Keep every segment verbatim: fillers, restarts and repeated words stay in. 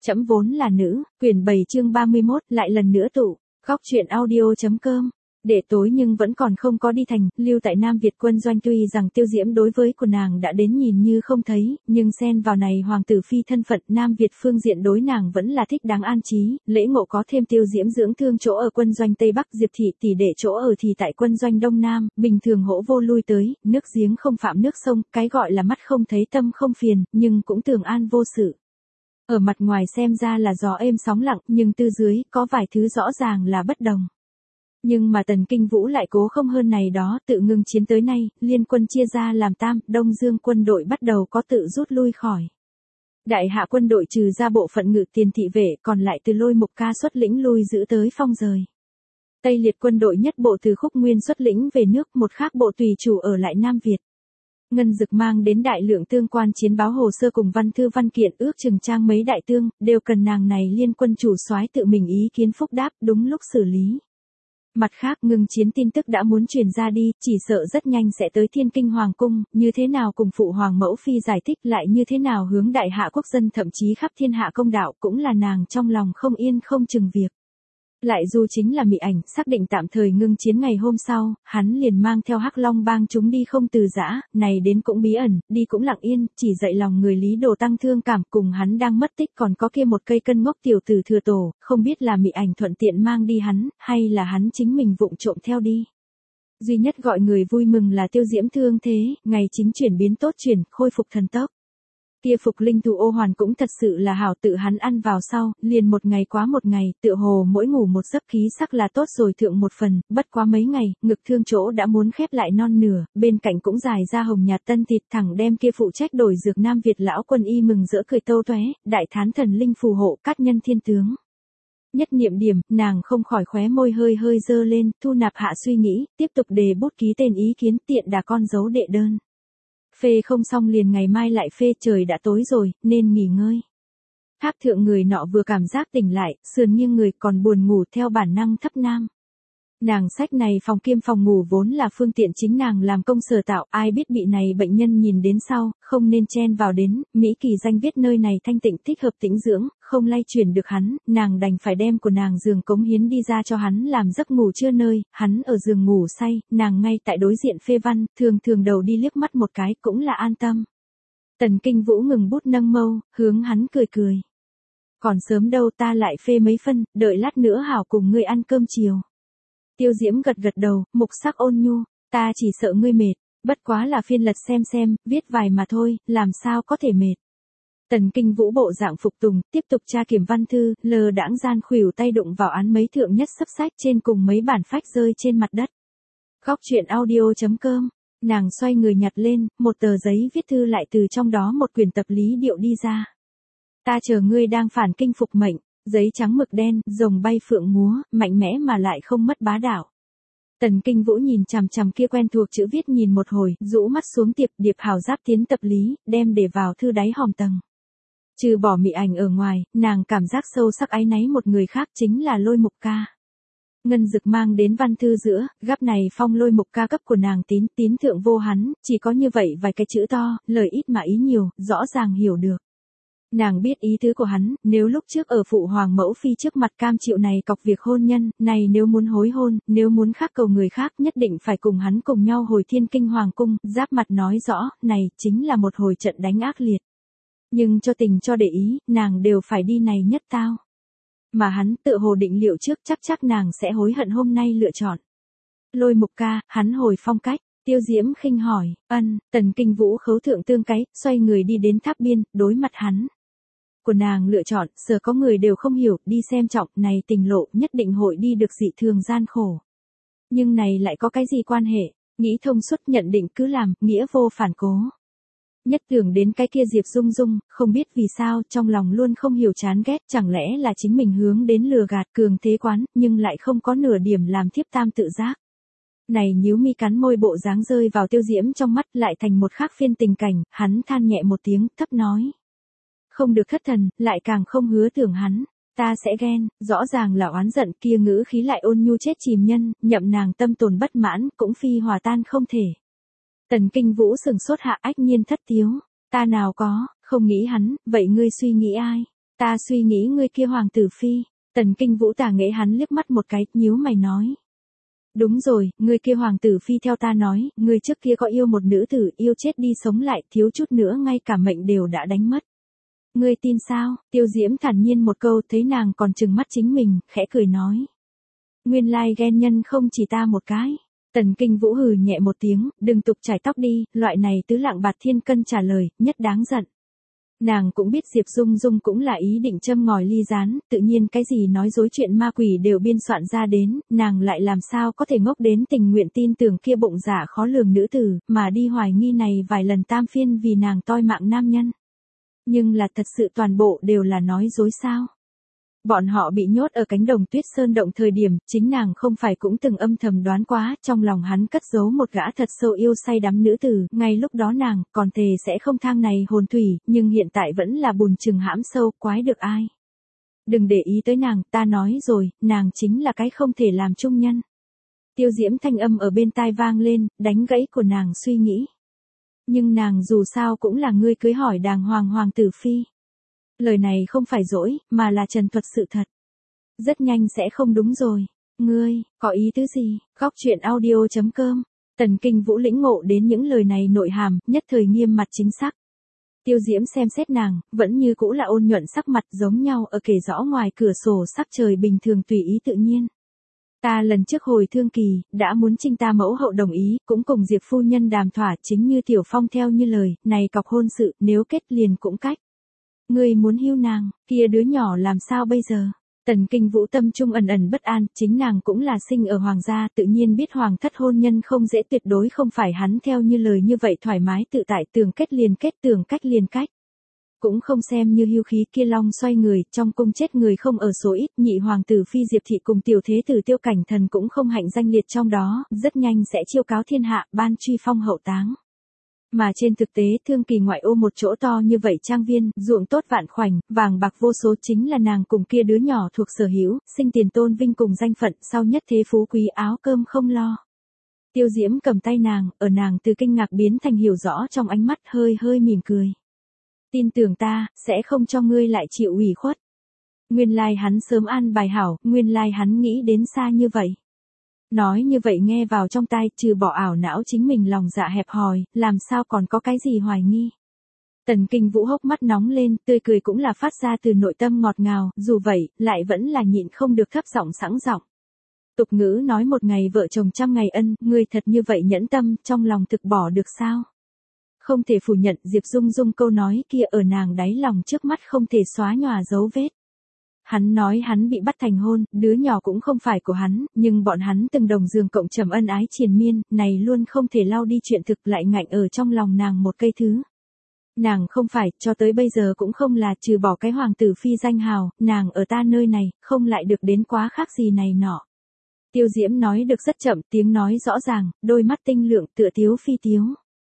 Trẫm vốn là nữ, quyển bảy chương ba mươi mốt, lại lần nữa tụ, góc truyện audio.com. Để tối nhưng vẫn còn không có đi thành, lưu tại Nam Việt quân doanh tuy rằng Tiêu Diễm đối với của nàng đã đến nhìn như không thấy, nhưng xen vào này hoàng tử phi thân phận Nam Việt phương diện đối nàng vẫn là thích đáng an trí, lễ ngộ có thêm Tiêu Diễm dưỡng thương chỗ ở quân doanh Tây Bắc Diệp thị tỷ đệ chỗ ở thì tại quân doanh Đông Nam, bình thường hỗ vô lui tới, nước giếng không phạm nước sông, cái gọi là mắt không thấy tâm không phiền, nhưng cũng tường an vô sự. Ở mặt ngoài xem ra là gió êm sóng lặng, nhưng tư dưới có vài thứ rõ ràng là bất đồng. Nhưng mà Tần Kinh Vũ lại cố không hơn này đó, tự ngưng chiến tới nay, liên quân chia ra làm tam, Đông Dương quân đội bắt đầu có tự rút lui khỏi. Đại hạ quân đội trừ ra bộ phận ngự tiền thị vệ, còn lại từ Lôi Mục Ca xuất lĩnh lui giữ tới Phong rời. Tây liệt quân đội nhất bộ từ Khúc Nguyên xuất lĩnh về nước, một khác bộ tùy chủ ở lại Nam Việt. Ngân Dực mang đến đại lượng tương quan chiến báo hồ sơ cùng văn thư văn kiện ước chừng trang mấy đại tương, đều cần nàng này liên quân chủ soái tự mình ý kiến phúc đáp đúng lúc xử lý. Mặt khác ngưng chiến tin tức đã muốn truyền ra đi, chỉ sợ rất nhanh sẽ tới Thiên Kinh Hoàng Cung, như thế nào cùng phụ hoàng mẫu phi giải thích lại như thế nào hướng đại hạ quốc dân thậm chí khắp thiên hạ công đạo cũng là nàng trong lòng không yên không chừng việc. Lại dù chính là Mị Ảnh xác định tạm thời ngưng chiến ngày hôm sau, hắn liền mang theo Hắc Long bang chúng đi không từ giã, này đến cũng bí ẩn, đi cũng lặng yên, chỉ dạy lòng người Lý Đồ tăng thương cảm cùng hắn đang mất tích còn có kia một cây cân ngốc tiểu tử thừa tổ, không biết là Mị Ảnh thuận tiện mang đi hắn, hay là hắn chính mình vụng trộm theo đi. Duy nhất gọi người vui mừng là Tiêu Diễm thương thế, ngày chính chuyển biến tốt chuyển, khôi phục thần tốc. Kia phục linh thù ô hoàn cũng thật sự là hảo tự hắn ăn vào sau, liền một ngày quá một ngày, tựa hồ mỗi ngủ một giấc khí sắc là tốt rồi thượng một phần, bất quá mấy ngày, ngực thương chỗ đã muốn khép lại non nửa, bên cạnh cũng dài ra hồng nhạt tân thịt thẳng đem kia phụ trách đổi dược Nam Việt lão quân y mừng rỡ cười tâu tóe, đại thán thần linh phù hộ cát nhân thiên tướng. Nhất niệm điểm, nàng không khỏi khóe môi hơi hơi dơ lên, thu nạp hạ suy nghĩ, tiếp tục đề bút ký tên ý kiến tiện đà con dấu đệ đơn. Phê không xong liền ngày mai lại phê, trời đã tối rồi, nên nghỉ ngơi. Tháp thượng người nọ vừa cảm giác tỉnh lại, sườn nghiêng người còn buồn ngủ theo bản năng thấp nam. Nàng sách này phòng kiêm phòng ngủ vốn là phương tiện chính nàng làm công sở tạo, ai biết bị này bệnh nhân nhìn đến sau, không nên chen vào đến, Mỹ Kỳ danh viết nơi này thanh tịnh thích hợp tĩnh dưỡng, không lay chuyển được hắn, nàng đành phải đem của nàng giường cống hiến đi ra cho hắn làm giấc ngủ trưa nơi, hắn ở giường ngủ say, nàng ngay tại đối diện phê văn, thường thường đầu đi liếc mắt một cái cũng là an tâm. Tần Kinh Vũ ngừng bút nâng mâu, hướng hắn cười cười. Còn sớm đâu ta lại phê mấy phân, đợi lát nữa hảo cùng ngươi ăn cơm chiều. Tiêu Diễm gật gật đầu, mục sắc ôn nhu, ta chỉ sợ ngươi mệt, bất quá là phiên lật xem xem, viết vài mà thôi, làm sao có thể mệt. Tần Kinh Vũ bộ dạng phục tùng, tiếp tục tra kiểm văn thư, lờ đãng gian khuỷu tay đụng vào án mấy thượng nhất sấp sách trên cùng mấy bản phách rơi trên mặt đất. Góc truyện audio.com, nàng xoay người nhặt lên, một tờ giấy viết thư lại từ trong đó một quyển tập lý điệu đi ra. Ta chờ ngươi đang phản kinh phục mệnh. Giấy trắng mực đen, rồng bay phượng múa, mạnh mẽ mà lại không mất bá đạo. Tần Kinh Vũ nhìn chằm chằm kia quen thuộc chữ viết nhìn một hồi, rũ mắt xuống tiệp điệp hào giáp tiến tập lý, đem để vào thư đáy hòm tầng. Trừ bỏ Mị Ảnh ở ngoài, nàng cảm giác sâu sắc áy náy một người khác chính là Lôi Mục Ca. Ngân Dực mang đến văn thư giữa, gấp này phong Lôi Mục Ca cấp của nàng tín, tín thượng vô hắn, chỉ có như vậy vài cái chữ to, lời ít mà ý nhiều, rõ ràng hiểu được. Nàng biết ý tứ của hắn, nếu lúc trước ở phụ hoàng mẫu phi trước mặt cam chịu này cọc việc hôn nhân, này nếu muốn hối hôn, nếu muốn khác cầu người khác nhất định phải cùng hắn cùng nhau hồi Thiên Kinh Hoàng Cung, giáp mặt nói rõ, này chính là một hồi trận đánh ác liệt. Nhưng cho tình cho để ý, nàng đều phải đi này nhất tao. Mà hắn tự hồ định liệu trước chắc chắc nàng sẽ hối hận hôm nay lựa chọn. Lôi Mục Ca, hắn hồi phong cách. Tiêu Diễm khinh hỏi, ân, Tần Kinh Vũ khấu thượng tương cái, xoay người đi đến tháp biên, đối mặt hắn. Của nàng lựa chọn, giờ có người đều không hiểu, đi xem trọng, này tình lộ, nhất định hội đi được dị thường gian khổ. Nhưng này lại có cái gì quan hệ, nghĩ thông suốt nhận định cứ làm, nghĩa vô phản cố. Nhất tưởng đến cái kia Diệp Dung Dung, không biết vì sao, trong lòng luôn không hiểu chán ghét, chẳng lẽ là chính mình hướng đến lừa gạt cường thế quán, nhưng lại không có nửa điểm làm thiếp tam tự giác. Này nhíu mi cắn môi bộ dáng rơi vào Tiêu Diễm trong mắt lại thành một khác phiên tình cảnh, hắn than nhẹ một tiếng, thấp nói. Không được thất thần, lại càng không hứa tưởng hắn, ta sẽ ghen, rõ ràng là oán giận kia ngữ khí lại ôn nhu chết chìm nhân, nhậm nàng tâm tồn bất mãn, cũng phi hòa tan không thể. Tần Kinh Vũ sừng sốt hạ ách nhiên thất tiếu, ta nào có, không nghĩ hắn, vậy ngươi suy nghĩ ai? Ta suy nghĩ ngươi kia hoàng tử phi. Tần Kinh Vũ tà nghễ hắn liếc mắt một cái, nhíu mày nói. Đúng rồi, ngươi kia hoàng tử phi theo ta nói, ngươi trước kia có yêu một nữ tử, yêu chết đi sống lại, thiếu chút nữa ngay cả mệnh đều đã đánh mất. Ngươi tin sao? Tiêu Diễm thản nhiên một câu, thấy nàng còn trừng mắt chính mình, khẽ cười nói. Nguyên lai ghen nhân không chỉ ta một cái. Tần Kinh Vũ hừ nhẹ một tiếng, đừng tục chải tóc đi, loại này tứ lạng bạt thiên cân trả lời, nhất đáng giận. Nàng cũng biết Diệp Dung Dung cũng là ý định châm ngòi ly gián, tự nhiên cái gì nói dối chuyện ma quỷ đều biên soạn ra đến, nàng lại làm sao có thể ngốc đến tình nguyện tin tưởng kia bụng dạ khó lường nữ tử, mà đi hoài nghi này vài lần tam phiên vì nàng toi mạng nam nhân. Nhưng là thật sự toàn bộ đều là nói dối sao? Bọn họ bị nhốt ở cánh đồng tuyết sơn động thời điểm, chính nàng không phải cũng từng âm thầm đoán quá, trong lòng hắn cất giấu một gã thật sâu yêu say đắm nữ tử, ngay lúc đó nàng, còn thề sẽ không thang này hồn thủy, nhưng hiện tại vẫn là bùn chừng hãm sâu, quái được ai. Đừng để ý tới nàng, ta nói rồi, nàng chính là cái không thể làm chung nhân. Tiêu Diễm thanh âm ở bên tai vang lên, đánh gãy của nàng suy nghĩ. Nhưng nàng dù sao cũng là ngươi cưới hỏi đàng hoàng hoàng tử phi. Lời này không phải dỗi, mà là trần thuật sự thật. Rất nhanh sẽ không đúng rồi. Ngươi, có ý tứ gì? Góc truyện audio chấm com. Tần Kinh Vũ lĩnh ngộ đến những lời này nội hàm, nhất thời nghiêm mặt chính xác. Tiêu Diễm xem xét nàng, vẫn như cũ là ôn nhuận sắc mặt giống nhau ở kể rõ ngoài cửa sổ sắc trời bình thường tùy ý tự nhiên. Ta lần trước hồi thương kỳ, đã muốn trinh ta mẫu hậu đồng ý, cũng cùng Diệp phu nhân đàm thỏa chính như Tiểu Phong theo như lời, này cọc hôn sự, nếu kết liền cũng cách. Ngươi muốn hưu nàng, kia đứa nhỏ làm sao bây giờ? Tần Kinh Vũ tâm trung ẩn ẩn bất an, chính nàng cũng là sinh ở hoàng gia, tự nhiên biết hoàng thất hôn nhân không dễ, tuyệt đối không phải hắn theo như lời như vậy thoải mái tự tại, tưởng kết liền kết, tưởng cách liền cách. Cũng không xem như hưu khí, kia long xoay người, trong cung chết người không ở số ít, nhị hoàng tử phi Diệp thị cùng tiểu thế tử Tiêu Cảnh Thần cũng không hạnh danh liệt trong đó, rất nhanh sẽ chiêu cáo thiên hạ, ban truy phong hậu táng. Mà trên thực tế, thương kỳ ngoại ô một chỗ to như vậy trang viên, ruộng tốt vạn khoảnh, vàng bạc vô số chính là nàng cùng kia đứa nhỏ thuộc sở hữu, sinh tiền tôn vinh cùng danh phận, sau nhất thế phú quý, áo cơm không lo. Tiêu Diễm cầm tay nàng, ở nàng từ kinh ngạc biến thành hiểu rõ trong ánh mắt, hơi hơi mỉm cười. Tin tưởng ta, sẽ không cho ngươi lại chịu ủy khuất. Nguyên lai hắn sớm an bài hảo, nguyên lai hắn nghĩ đến xa như vậy. Nói như vậy nghe vào trong tai, trừ bỏ ảo não chính mình lòng dạ hẹp hòi, làm sao còn có cái gì hoài nghi. Tần Kinh Vũ hốc mắt nóng lên, tươi cười cũng là phát ra từ nội tâm ngọt ngào, dù vậy, lại vẫn là nhịn không được thấp giọng sẵn giọng. Tục ngữ nói một ngày vợ chồng trăm ngày ân, ngươi thật như vậy nhẫn tâm, trong lòng thực bỏ được sao? Không thể phủ nhận Diệp Dung Dung câu nói kia ở nàng đáy lòng trước mắt không thể xóa nhòa dấu vết. Hắn nói hắn bị bắt thành hôn, đứa nhỏ cũng không phải của hắn, nhưng bọn hắn từng đồng giường cộng trầm ân ái triền miên, này luôn không thể lau đi chuyện thực lại ngạnh ở trong lòng nàng một cây thứ. Nàng không phải, cho tới bây giờ cũng không là, trừ bỏ cái hoàng tử phi danh hào, nàng ở ta nơi này, không lại được đến quá khác gì này nọ. Tiêu Diễm nói được rất chậm, tiếng nói rõ ràng, đôi mắt tinh lượng tựa tiếu phi tiếu.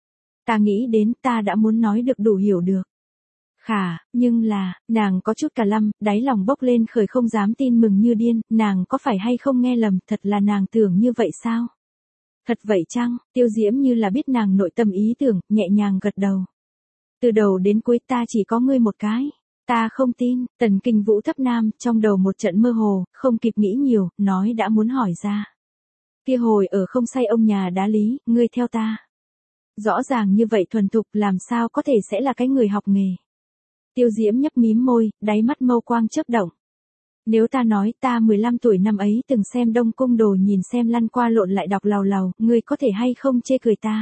Ta nghĩ đến, ta đã muốn nói được đủ hiểu được. Khả, nhưng là, nàng có chút cả lăm, đáy lòng bốc lên khởi không dám tin mừng như điên, nàng có phải hay không nghe lầm, thật là nàng tưởng như vậy sao? Thật vậy chăng? Tiêu Diễm như là biết nàng nội tâm ý tưởng, nhẹ nhàng gật đầu. Từ đầu đến cuối ta chỉ có ngươi một cái. Ta không tin. Tần Kinh Vũ thấp nam, trong đầu một trận mơ hồ, không kịp nghĩ nhiều, nói đã muốn hỏi ra. Kia hồi ở không say ông nhà đá lý, ngươi theo ta. Rõ ràng như vậy thuần thục, làm sao có thể sẽ là cái người học nghề. Tiêu Diễm nhấp mím môi, đáy mắt mâu quang chớp động. Nếu ta nói ta mười lăm tuổi năm ấy từng xem Đông Cung Đồ nhìn xem lăn qua lộn lại đọc lào lào, ngươi có thể hay không chê cười ta?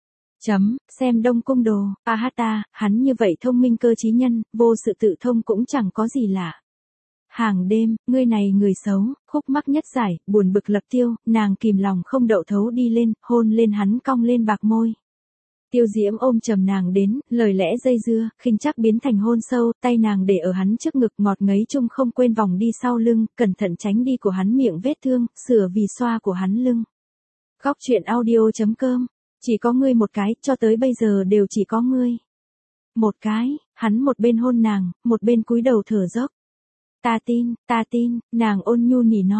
Chấm, xem Đông Cung Đồ, a hát ta, hắn như vậy thông minh cơ trí nhân, vô sự tự thông cũng chẳng có gì lạ. Hàng đêm, ngươi này người xấu, khúc mắc nhất giải, buồn bực lập tiêu, nàng kìm lòng không đậu thấu đi lên, hôn lên hắn cong lên bạc môi. Tiêu Diễm ôm chầm nàng đến, lời lẽ dây dưa, khinh chắc biến thành hôn sâu, tay nàng để ở hắn trước ngực ngọt ngấy chung không quên vòng đi sau lưng, cẩn thận tránh đi của hắn miệng vết thương, sửa vì xoa của hắn lưng. Góc truyện audio chấm com, chỉ có ngươi một cái, cho tới bây giờ đều chỉ có ngươi. Một cái, hắn một bên hôn nàng, một bên cúi đầu thở dốc. Ta tin, ta tin, nàng ôn nhu nỉ non.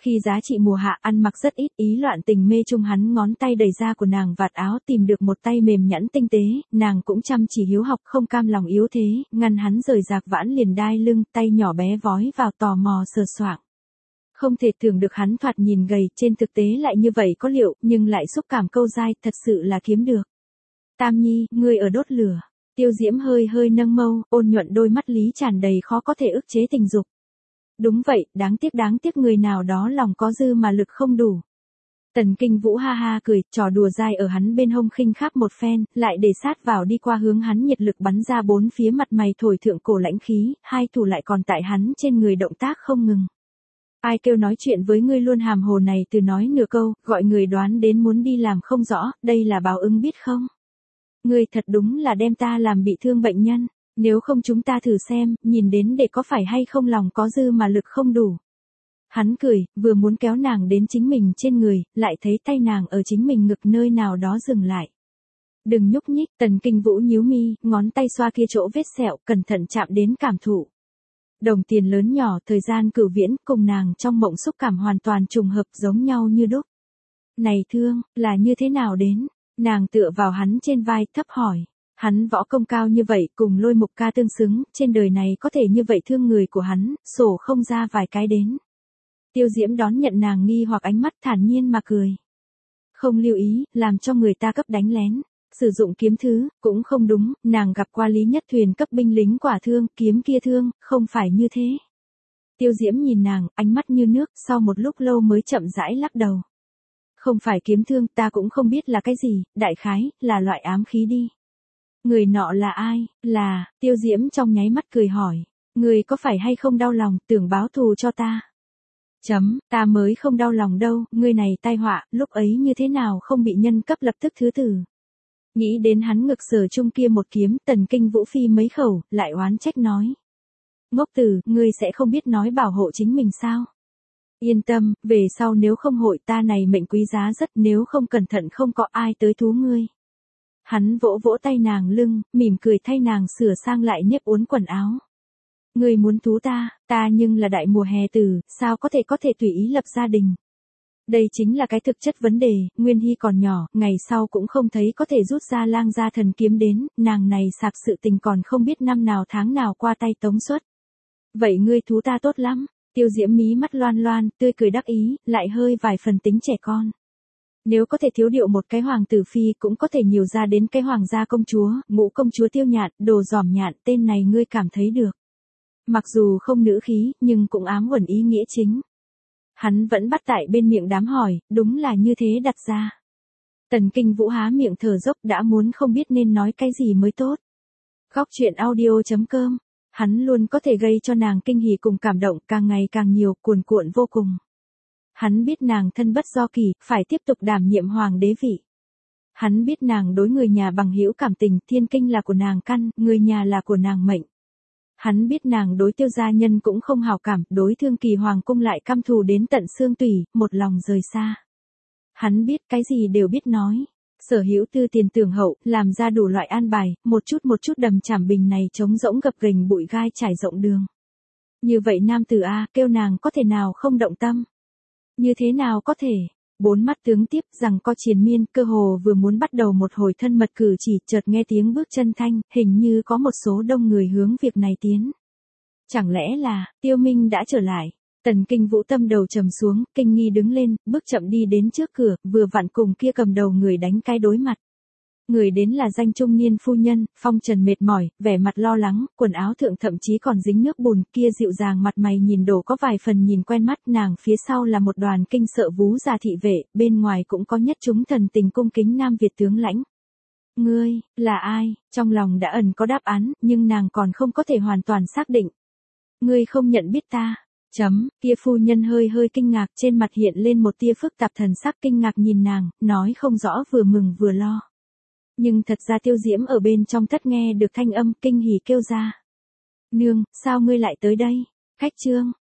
Khi giá trị mùa hạ ăn mặc rất ít, ý loạn tình mê chung hắn ngón tay đẩy ra của nàng vạt áo tìm được một tay mềm nhẵn tinh tế, nàng cũng chăm chỉ hiếu học không cam lòng yếu thế, ngăn hắn rời rạc vãn liền đai lưng, tay nhỏ bé vói vào tò mò sờ soạng. Không thể tưởng được hắn thoạt nhìn gầy, trên thực tế lại như vậy có liệu, nhưng lại xúc cảm câu dai, thật sự là kiếm được. Tam Nhi, ngươi ở đốt lửa. Tiêu Diễm hơi hơi nâng mâu, ôn nhuận đôi mắt lý tràn đầy khó có thể ức chế tình dục. Đúng vậy, đáng tiếc đáng tiếc người nào đó lòng có dư mà lực không đủ. Tần Kinh Vũ ha ha cười, trò đùa dai ở hắn bên hông khinh kháp một phen, lại để sát vào đi qua hướng hắn nhiệt lực bắn ra bốn phía mặt mày thổi thượng cổ lãnh khí, hai thủ lại còn tại hắn trên người động tác không ngừng. Ai kêu nói chuyện với ngươi luôn hàm hồ này từ nói nửa câu, gọi người đoán đến muốn đi làm không rõ, đây là báo ứng biết không? Ngươi thật đúng là đem ta làm bị thương bệnh nhân, nếu không chúng ta thử xem, nhìn đến để có phải hay không lòng có dư mà lực không đủ. Hắn cười, vừa muốn kéo nàng đến chính mình trên người, lại thấy tay nàng ở chính mình ngực nơi nào đó dừng lại. Đừng nhúc nhích, Tần Kinh Vũ nhíu mi, ngón tay xoa kia chỗ vết sẹo, cẩn thận chạm đến cảm thụ. Đồng tiền lớn nhỏ, thời gian cửu viễn, cùng nàng trong mộng xúc cảm hoàn toàn trùng hợp giống nhau như đúc. Này thương, là như thế nào đến? Nàng tựa vào hắn trên vai, thấp hỏi. Hắn võ công cao như vậy, cùng Lôi Mục ca tương xứng, trên đời này có thể như vậy thương người của hắn, sổ không ra vài cái đến. Tiêu Diễm đón nhận nàng nghi hoặc ánh mắt thản nhiên mà cười. Không lưu ý, làm cho người ta cấp đánh lén. Sử dụng kiếm thứ, cũng không đúng, nàng gặp qua Lý Nhất Thuyền cấp binh lính quả thương, kiếm kia thương, không phải như thế. Tiêu Diễm nhìn nàng, ánh mắt như nước, sau một lúc lâu mới chậm rãi lắc đầu. Không phải kiếm thương, ta cũng không biết là cái gì, đại khái, là loại ám khí đi. Người nọ là ai? Là, Tiêu Diễm trong nháy mắt cười hỏi. Người có phải hay không đau lòng, tưởng báo thù cho ta? Chấm, ta mới không đau lòng đâu, người này tai họa, lúc ấy như thế nào không bị nhân cấp lập tức thứ tử. Nghĩ đến hắn ngực sở chung kia một kiếm, Tần Kinh Vũ phi mấy khẩu, lại oán trách nói. Ngốc tử, ngươi sẽ không biết nói bảo hộ chính mình sao? Yên tâm, về sau nếu không hội ta này mệnh quý giá rất, nếu không cẩn thận không có ai tới thú ngươi. Hắn vỗ vỗ tay nàng lưng, mỉm cười thay nàng sửa sang lại nếp uốn quần áo. Ngươi muốn thú ta, ta nhưng là đại mùa hè tử, sao có thể có thể tùy ý lập gia đình. Đây chính là cái thực chất vấn đề, Nguyên Hy còn nhỏ, ngày sau cũng không thấy có thể rút ra lang gia thần kiếm đến, nàng này sạc sự tình còn không biết năm nào tháng nào qua tay tống xuất. Vậy ngươi thú ta tốt lắm, Tiêu Diễm mí mắt loan loan, tươi cười đắc ý, lại hơi vài phần tính trẻ con. Nếu có thể thiếu điệu một cái hoàng tử phi cũng có thể nhiều ra đến cái hoàng gia công chúa, ngũ công chúa Tiêu Nhạn, đồ giòm nhạn, tên này ngươi cảm thấy được. Mặc dù không nữ khí, nhưng cũng ám uẩn ý nghĩa chính. Hắn vẫn bắt tại bên miệng đám hỏi, đúng là như thế đặt ra. Tần Kinh Vũ há miệng thở dốc đã muốn không biết nên nói cái gì mới tốt. Góc truyện audio chấm com, hắn luôn có thể gây cho nàng kinh hỉ cùng cảm động càng ngày càng nhiều, cuồn cuộn vô cùng. Hắn biết nàng thân bất do kỳ, phải tiếp tục đảm nhiệm hoàng đế vị. Hắn biết nàng đối người nhà bằng hữu cảm tình, thiên kinh là của nàng căn, người nhà là của nàng mệnh. Hắn biết nàng đối Tiêu gia nhân cũng không hảo cảm, đối Thương Kỳ hoàng cung lại căm thù đến tận xương tủy, một lòng rời xa. Hắn biết cái gì đều biết nói. Sở hữu tư tiền tưởng hậu, làm ra đủ loại an bài, một chút một chút đầm chảm bình này trống rỗng gập ghềnh bụi gai trải rộng đường. Như vậy nam tử A, kêu nàng có thể nào không động tâm? Như thế nào có thể? Bốn mắt tướng tiếp rằng có triền miên, cơ hồ vừa muốn bắt đầu một hồi thân mật cử chỉ, chợt nghe tiếng bước chân thanh, hình như có một số đông người hướng việc này tiến. Chẳng lẽ là, Tiêu Minh đã trở lại? Tần Kinh Vũ tâm đầu trầm xuống, kinh nghi đứng lên, bước chậm đi đến trước cửa, vừa vặn cùng kia cầm đầu người đánh cái đối mặt. Người đến là danh trung niên phu nhân, phong trần mệt mỏi, vẻ mặt lo lắng, quần áo thượng thậm chí còn dính nước bùn, kia dịu dàng mặt mày nhìn đổ có vài phần nhìn quen mắt, nàng phía sau là một đoàn kinh sợ vú già thị vệ, bên ngoài cũng có nhất chúng thần tình cung kính Nam Việt tướng lãnh. Ngươi, là ai? Trong lòng đã ẩn có đáp án, nhưng nàng còn không có thể hoàn toàn xác định. Ngươi không nhận biết ta. Chấm, kia phu nhân hơi hơi kinh ngạc, trên mặt hiện lên một tia phức tạp thần sắc kinh ngạc nhìn nàng, nói không rõ vừa mừng vừa lo. Nhưng thật ra Tiêu Diễm ở bên trong thất nghe được thanh âm kinh hỉ kêu ra. Nương, sao ngươi lại tới đây? Khách trương,